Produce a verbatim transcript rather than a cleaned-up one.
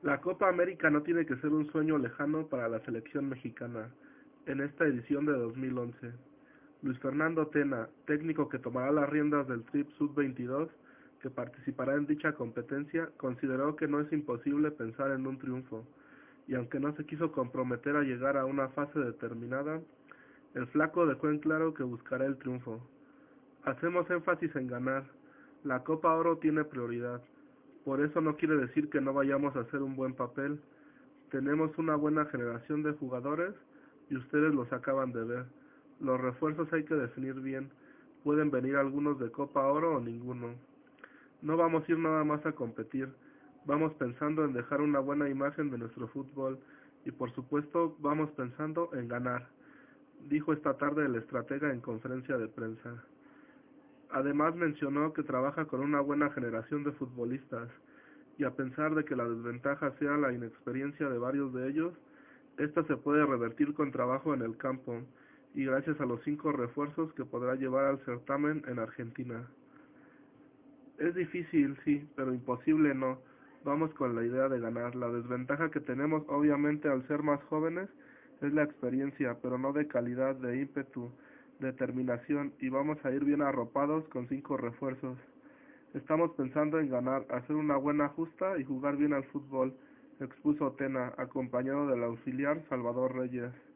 La Copa América no tiene que ser un sueño lejano para la selección mexicana en esta edición de dos mil once. Luis Fernando Tena, técnico que tomará las riendas del Trip sub veintidós, que participará en dicha competencia, consideró que no es imposible pensar en un triunfo, y aunque no se quiso comprometer a llegar a una fase determinada, el flaco dejó en claro que buscará el triunfo. Hacemos énfasis en ganar. La Copa Oro tiene prioridad. Por eso no quiere decir que no vayamos a hacer un buen papel. Tenemos una buena generación de jugadores y ustedes los acaban de ver. Los refuerzos hay que definir bien. Pueden venir algunos de Copa Oro o ninguno. No vamos a ir nada más a competir. Vamos pensando en dejar una buena imagen de nuestro fútbol y por supuesto vamos pensando en ganar, dijo esta tarde el estratega en conferencia de prensa. Además mencionó que trabaja con una buena generación de futbolistas y a pesar de que la desventaja sea la inexperiencia de varios de ellos, esta se puede revertir con trabajo en el campo y gracias a los cinco refuerzos que podrá llevar al certamen en Argentina. Es difícil, sí, pero imposible no. Vamos con la idea de ganar. La desventaja que tenemos, obviamente, al ser más jóvenes, es la experiencia, pero no de calidad, de ímpetu, determinación, y vamos a ir bien arropados con cinco refuerzos. Estamos pensando en ganar, hacer una buena justa y jugar bien al fútbol, expuso Tena, acompañado del auxiliar Salvador Reyes.